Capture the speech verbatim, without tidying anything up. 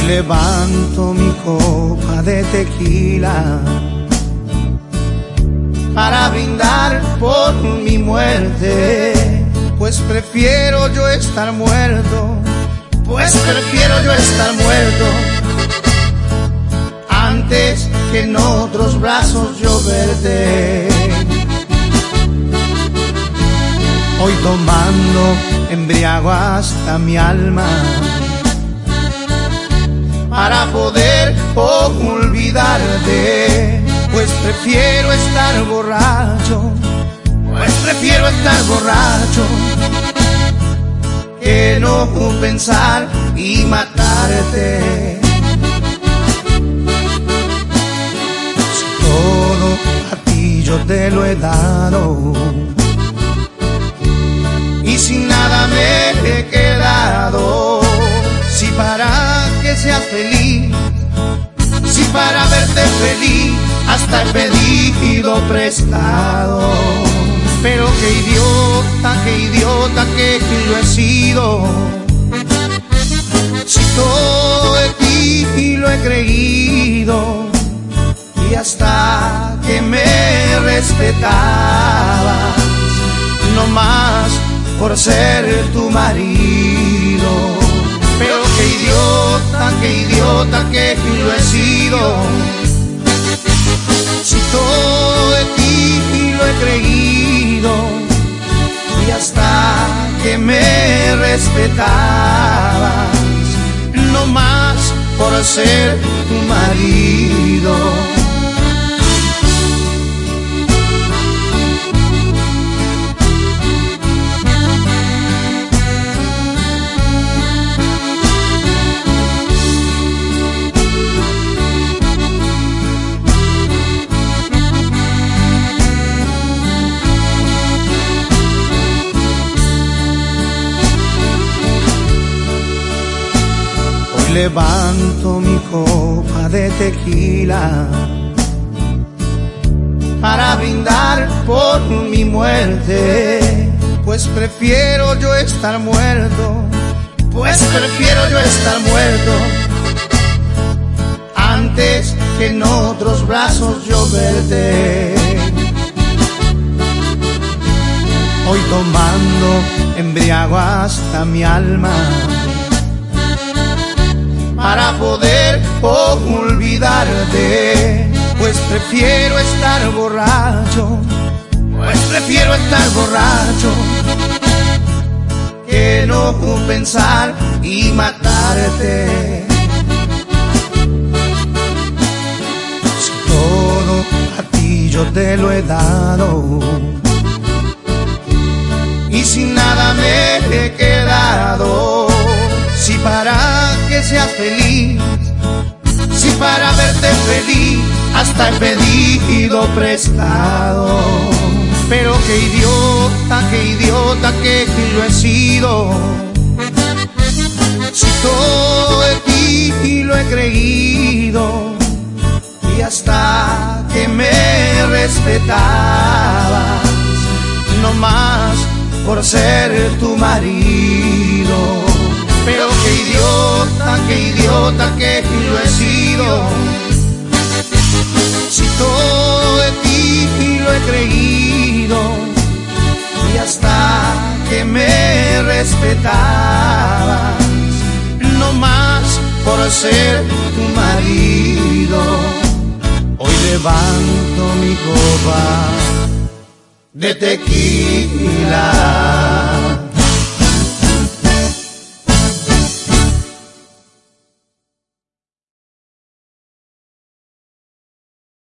levanto mi copa de tequila para brindar por mi muerte, pues prefiero yo estar muerto, pues prefiero yo estar muerto antes que en otros brazos yo verte. Hoy tomando embriago hasta mi alma para poder olvidarte, pues prefiero estar borracho, pues prefiero estar borracho que no pensar y matarte. Si todo a ti yo te lo he dado y sin nada me he quedado, si para que seas feliz, si para verte feliz hasta he pedido prestado. Pero qué idiota, qué idiota que yo he sido, si todo de ti lo he creído y hasta que me respetabas, no más por ser tu marido. Pero qué idiota, qué idiota que lo he sido, si todo de ti lo he creído y hasta que me respetabas, no más por ser tu marido. Levanto mi copa de tequila para brindar por mi muerte, pues prefiero yo estar muerto, pues prefiero yo estar muerto antes que en otros brazos yo verte. Hoy tomando embriago hasta mi alma para poder olvidarte, pues prefiero estar borracho, pues prefiero estar borracho que no pensar y matarte. Si todo a ti yo te lo he dado y sin nada me he quedado, si para que seas feliz, si para verte feliz hasta he pedido prestado. Pero qué idiota, qué idiota que yo he sido, si todo de ti lo he creído y hasta que me respetabas, no más por ser tu marido. Pero qué idiota, qué idiota que lo he sido, si todo de ti lo he creído y hasta que me respetabas, no más por ser tu marido. Hoy levanto mi copa de tequila